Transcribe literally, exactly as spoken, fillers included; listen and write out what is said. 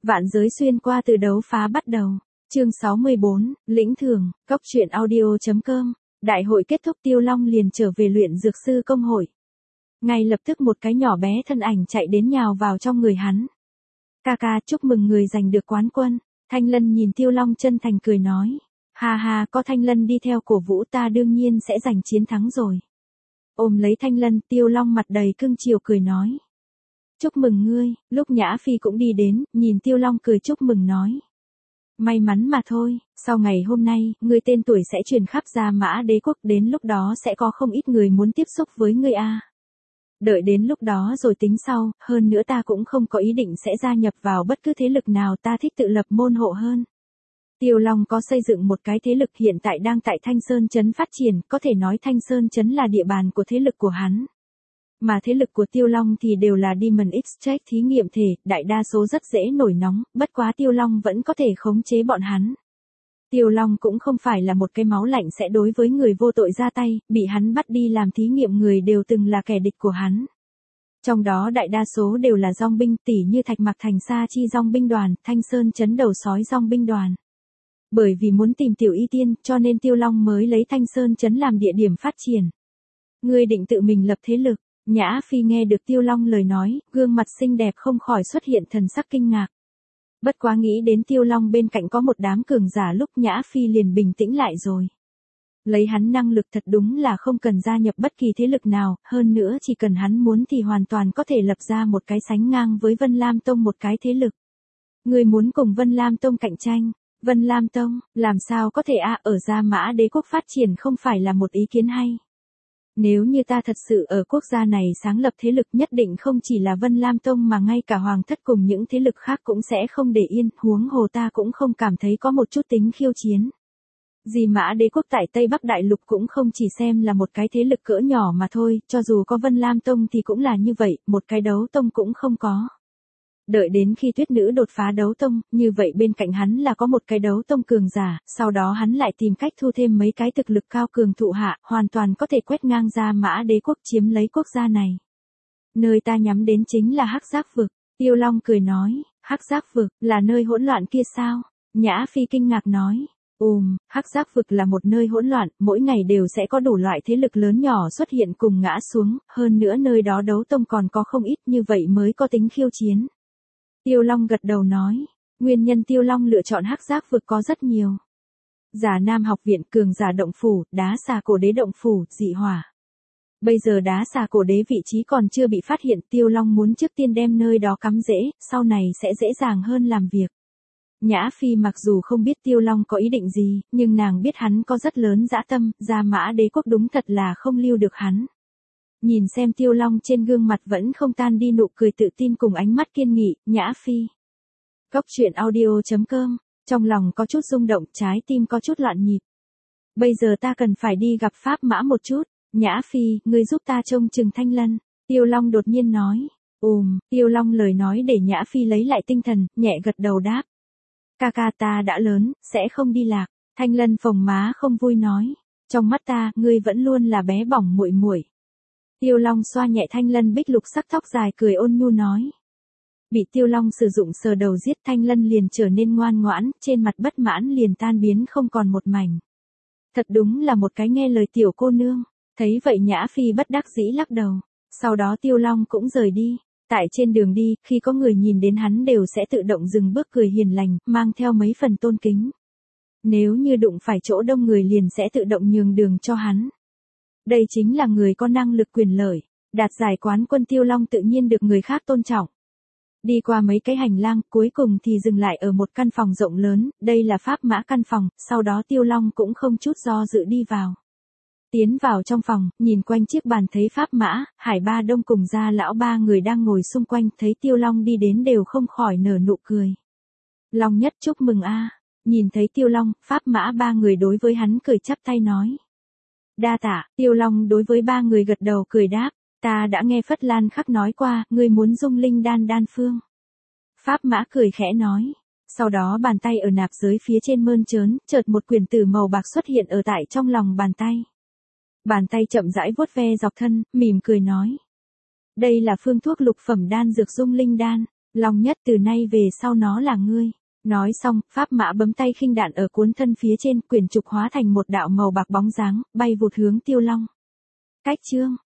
Vạn giới xuyên qua từ đấu phá bắt đầu. Chương sáu mươi bốn, lĩnh thưởng, cốc truyện audio.com. Đại hội kết thúc Tiêu Long liền trở về luyện dược sư công hội. Ngay lập tức một cái nhỏ bé thân ảnh chạy đến nhào vào trong người hắn. Ca ca, chúc mừng người giành được quán quân. Thanh Lân nhìn Tiêu Long chân thành cười nói. Ha ha, có Thanh Lân đi theo cổ vũ ta đương nhiên sẽ giành chiến thắng rồi. Ôm lấy Thanh Lân, Tiêu Long mặt đầy cưng chiều cười nói. Chúc mừng ngươi. Lúc Nhã Phi cũng đi đến, nhìn Tiêu Long cười chúc mừng nói. May mắn mà thôi, sau ngày hôm nay, ngươi tên tuổi sẽ truyền khắp Gia Mã Đế quốc, đến lúc đó sẽ có không ít người muốn tiếp xúc với ngươi a. Đợi đến lúc đó rồi tính sau, hơn nữa ta cũng không có ý định sẽ gia nhập vào bất cứ thế lực nào, ta thích tự lập môn hộ hơn. Tiêu Long có xây dựng một cái thế lực hiện tại đang tại Thanh Sơn Trấn phát triển, có thể nói Thanh Sơn Trấn là địa bàn của thế lực của hắn. Mà thế lực của Tiêu Long thì đều là Demon Extract thí nghiệm thể, đại đa số rất dễ nổi nóng, bất quá Tiêu Long vẫn có thể khống chế bọn hắn. Tiêu Long cũng không phải là một cái máu lạnh sẽ đối với người vô tội ra tay, bị hắn bắt đi làm thí nghiệm người đều từng là kẻ địch của hắn. Trong đó đại đa số đều là dòng binh, tỉ như Thạch Mạc Thành Sa Chi dòng binh đoàn, Thanh Sơn Trấn đầu sói dòng binh đoàn. Bởi vì muốn tìm Tiểu Y Tiên, cho nên Tiêu Long mới lấy Thanh Sơn Trấn làm địa điểm phát triển. Ngươi định tự mình lập thế lực. Nhã Phi nghe được Tiêu Long lời nói, gương mặt xinh đẹp không khỏi xuất hiện thần sắc kinh ngạc. Bất quá nghĩ đến Tiêu Long bên cạnh có một đám cường giả lúc Nhã Phi liền bình tĩnh lại rồi. Lấy hắn năng lực thật đúng là không cần gia nhập bất kỳ thế lực nào, hơn nữa chỉ cần hắn muốn thì hoàn toàn có thể lập ra một cái sánh ngang với Vân Lam Tông một cái thế lực. Người muốn cùng Vân Lam Tông cạnh tranh, Vân Lam Tông, làm sao có thể a ở Gia Mã Đế quốc phát triển không phải là một ý kiến hay. Nếu như ta thật sự ở quốc gia này sáng lập thế lực nhất định không chỉ là Vân Lam Tông mà ngay cả Hoàng thất cùng những thế lực khác cũng sẽ không để yên, huống hồ ta cũng không cảm thấy có một chút tính khiêu chiến. Di Mã Đế quốc tại Tây Bắc Đại Lục cũng không chỉ xem là một cái thế lực cỡ nhỏ mà thôi, cho dù có Vân Lam Tông thì cũng là như vậy, một cái đấu tông cũng không có. Đợi đến khi Tuyết Nữ đột phá đấu tông, như vậy bên cạnh hắn là có một cái đấu tông cường giả, sau đó hắn lại tìm cách thu thêm mấy cái thực lực cao cường thụ hạ, hoàn toàn có thể quét ngang Gia Mã Đế quốc chiếm lấy quốc gia này. Nơi ta nhắm đến chính là Hắc Giác vực. Tiêu Long cười nói, Hắc Giác vực là nơi hỗn loạn kia sao? Nhã Phi kinh ngạc nói, ùm, Hắc Giác vực là một nơi hỗn loạn, mỗi ngày đều sẽ có đủ loại thế lực lớn nhỏ xuất hiện cùng ngã xuống, hơn nữa nơi đó đấu tông còn có không ít, như vậy mới có tính khiêu chiến. Tiêu Long gật đầu nói, nguyên nhân Tiêu Long lựa chọn Hắc Giác vực có rất nhiều. Giả Nam học viện, cường giả động phủ, đá xà cổ đế động phủ, dị hỏa. Bây giờ đá xà cổ đế vị trí còn chưa bị phát hiện, Tiêu Long muốn trước tiên đem nơi đó cắm rễ, sau này sẽ dễ dàng hơn làm việc. Nhã Phi mặc dù không biết Tiêu Long có ý định gì, nhưng nàng biết hắn có rất lớn dã tâm, Gia Mã Đế quốc đúng thật là không lưu được hắn. Nhìn xem Tiêu Long trên gương mặt vẫn không tan đi nụ cười tự tin cùng ánh mắt kiên nghị, Nhã Phi. Cốc truyện audio.com, trong lòng có chút rung động, trái tim có chút loạn nhịp. Bây giờ ta cần phải đi gặp Pháp Mã một chút, Nhã Phi, ngươi giúp ta trông chừng Thanh Lân. Tiêu Long đột nhiên nói, ùm, Tiêu Long lời nói để Nhã Phi lấy lại tinh thần, nhẹ gật đầu đáp. Ca ca ta đã lớn, sẽ không đi lạc. Thanh Lân phồng má không vui nói, trong mắt ta, ngươi vẫn luôn là bé bỏng muội muội. Tiêu Long xoa nhẹ Thanh Lân bích lục sắc tóc dài cười ôn nhu nói. Bị Tiêu Long sử dụng sờ đầu giết, Thanh Lân liền trở nên ngoan ngoãn, trên mặt bất mãn liền tan biến không còn một mảnh. Thật đúng là một cái nghe lời tiểu cô nương. Thấy vậy Nhã Phi bất đắc dĩ lắc đầu. Sau đó Tiêu Long cũng rời đi. Tại trên đường đi, khi có người nhìn đến hắn đều sẽ tự động dừng bước cười hiền lành, mang theo mấy phần tôn kính. Nếu như đụng phải chỗ đông người liền sẽ tự động nhường đường cho hắn. Đây chính là người có năng lực quyền lợi, đạt giải quán quân Tiêu Long tự nhiên được người khác tôn trọng. Đi qua mấy cái hành lang, cuối cùng thì dừng lại ở một căn phòng rộng lớn, đây là Pháp Mã căn phòng, sau đó Tiêu Long cũng không chút do dự đi vào. Tiến vào trong phòng, nhìn quanh chiếc bàn thấy Pháp Mã, Hải Ba Đông cùng Gia lão ba người đang ngồi xung quanh, thấy Tiêu Long đi đến đều không khỏi nở nụ cười. Long nhất chúc mừng a. Nhìn thấy Tiêu Long, Pháp Mã ba người đối với hắn cười chắp tay nói. Đa tạ, Tiêu Long đối với ba người gật đầu cười đáp, ta đã nghe Phất Lan Khắc nói qua, ngươi muốn dung linh đan đan phương. Pháp Mã cười khẽ nói, sau đó bàn tay ở nạp giới phía trên mơn trớn, chợt một quyển tử màu bạc xuất hiện ở tại trong lòng bàn tay. Bàn tay chậm rãi vuốt ve dọc thân, mỉm cười nói. Đây là phương thuốc lục phẩm đan dược dung linh đan, Long Nhất từ nay về sau nó là ngươi. Nói xong, pháp mã bấm tay khinh đạn ở cuốn thân phía trên, quyển trục hóa thành một đạo màu bạc bóng dáng, bay vụt hướng Tiêu Long. Cách chương